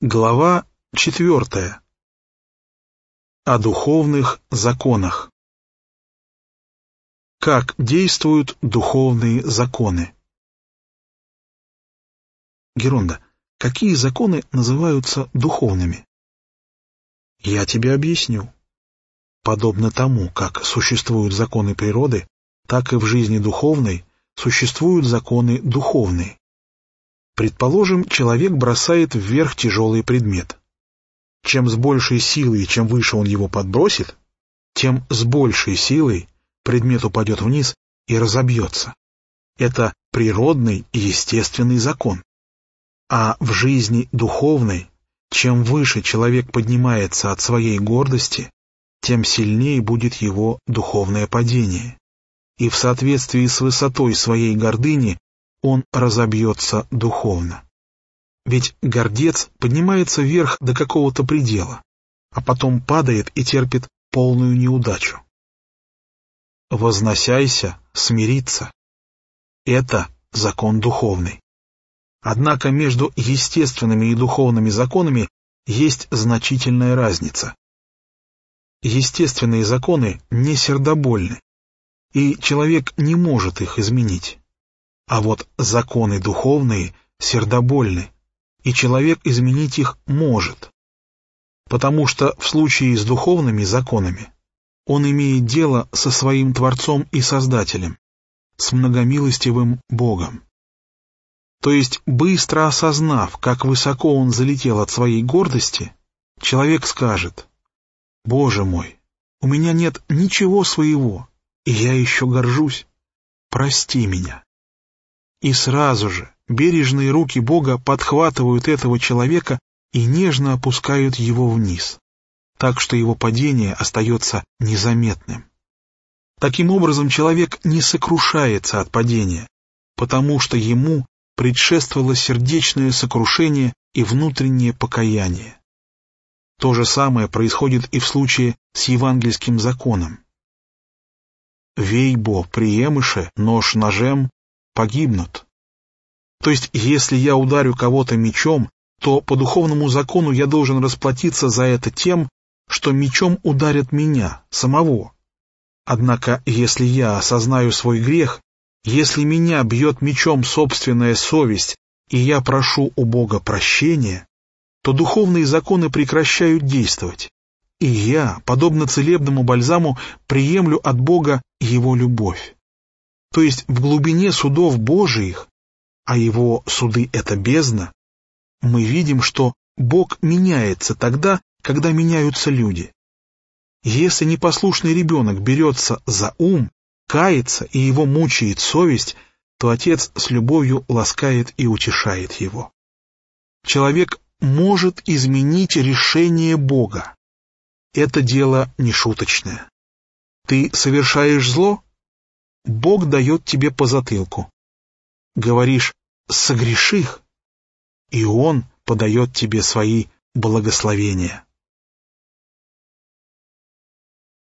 Глава 4. О духовных законах. Как действуют духовные законы? Геронда, какие законы называются духовными? Я тебе объясню. Подобно тому, как существуют законы природы, так и в жизни духовной существуют законы духовные. Предположим, человек бросает вверх тяжелый предмет. Чем с большей силой и чем выше он его подбросит, тем с большей силой предмет упадет вниз и разобьется. Это природный и естественный закон. А в жизни духовной, чем выше человек поднимается от своей гордости, тем сильнее будет его духовное падение. И в соответствии с высотой своей гордыни он разобьется духовно. Ведь гордец поднимается вверх до какого-то предела, а потом падает и терпит полную неудачу. Возносяйся, смириться. Это закон духовный. Однако между естественными и духовными законами есть значительная разница. Естественные законы не сердобольны, и человек не может их изменить. А вот законы духовные сердобольны, и человек изменить их может. Потому что в случае с духовными законами он имеет дело со своим Творцом и Создателем, с многомилостивым Богом. То есть, быстро осознав, как высоко он залетел от своей гордости, человек скажет: «Боже мой, у меня нет ничего своего, и я еще горжусь. Прости меня». И сразу же бережные руки Бога подхватывают этого человека и нежно опускают его вниз, так что его падение остается незаметным. Таким образом, человек не сокрушается от падения, потому что ему предшествовало сердечное сокрушение и внутреннее покаяние. То же самое происходит и в случае с евангельским законом. «Вей-бо приемыше, нож ножем, погибнут». То есть, если я ударю кого-то мечом, то по духовному закону я должен расплатиться за это тем, что мечом ударят меня, самого. Однако, если я осознаю свой грех, если меня бьет мечом собственная совесть, и я прошу у Бога прощения, то духовные законы прекращают действовать, и я, подобно целебному бальзаму, приемлю от Бога Его любовь. То есть в глубине судов Божиих, а Его суды — это бездна, мы видим, что Бог меняется тогда, когда меняются люди. Если непослушный ребенок берется за ум, кается и его мучает совесть, то Отец с любовью ласкает и утешает его. Человек может изменить решение Бога. Это дело не шуточное. Ты совершаешь зло? Бог дает тебе по затылку. Говоришь: «Согреших», и Он подает тебе свои благословения.